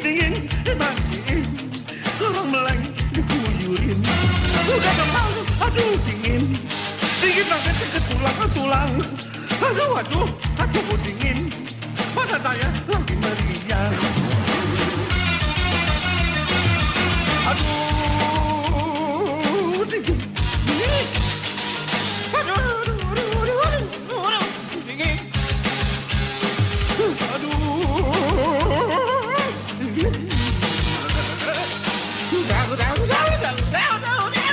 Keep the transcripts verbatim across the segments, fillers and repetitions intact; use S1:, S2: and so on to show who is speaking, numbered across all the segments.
S1: dingin dimandiin, orang meleng diguyurin. Udah dong malu, aduh dingin, dingin banget ke tulang ke tulang. Aduh aduh, aduh dingin, pada saya lagi meriang. Aduh dingin, dingin. Aduh aduh aduh aduh aduh aduh dingin. Aduh. Udah udah udah udah udah udah udah.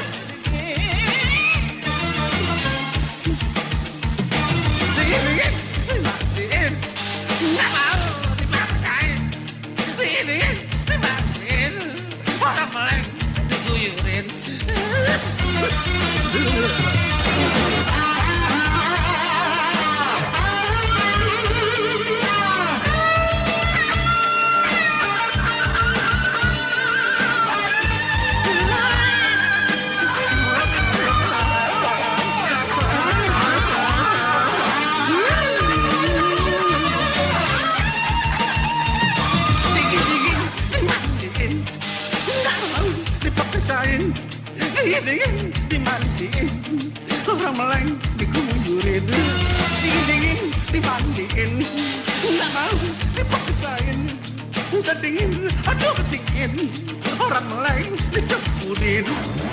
S1: Dingin dingin. Dimatiin. Nggak mau dimakain. Dingin dingin. Dimatiin. Orang meleng diguyurin. Dingin dimandiin, orang meleng diguyurin. Dingin dingin dimandiin, nggak mau dipaksain. Udah dingin, aduh dingin, orang meleng dicepurin.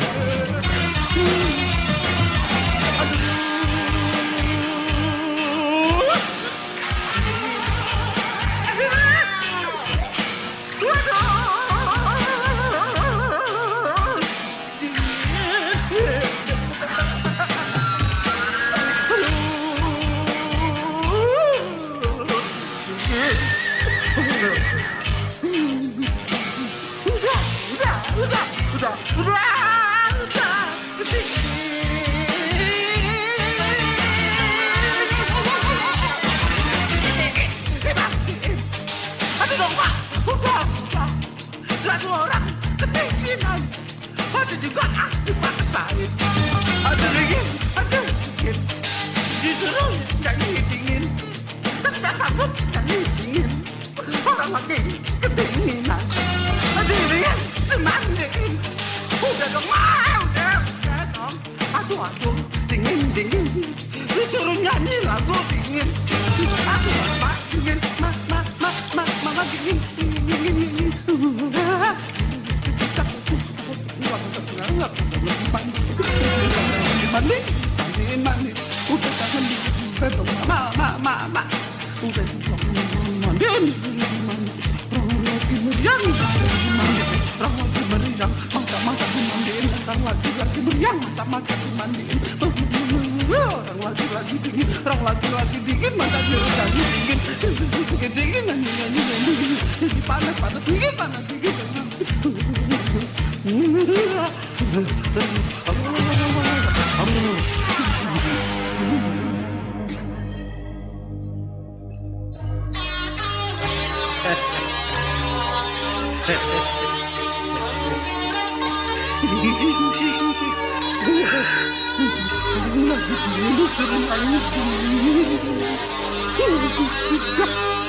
S1: Satu orang kedinginan, ada juga ah dipaksain. Ada dingin, ada dingin, disuruh nyanyi dingin, cerita takut nyanyi dingin. Orang lagi kedinginan, ada dingin, dimandiin. Udah dong, wah, udah, udah dong. Aduh, aduh, dingin, dingin, disuruh nyanyi lagu dingin. Aduh, mama dingin, ma, ma, ma, ma, mama dingin, dingin, dingin, dingin. Mandi, mandi, mandi, udah kangen di bedong, ma, ma, ma, ma, udah mandi, mandi, orang lagi meriang, mandi, orang lagi meriang, mata mata dimandiin, orang lagi lagi meriang, mata mata dimandiin, orang lagi lagi dingin, orang lagi lagi dingin, mata lagi dingin, dingin dingin, nyanyi nyanyi nyanyi, jadi panas panas dingin panas dingin. Ini sering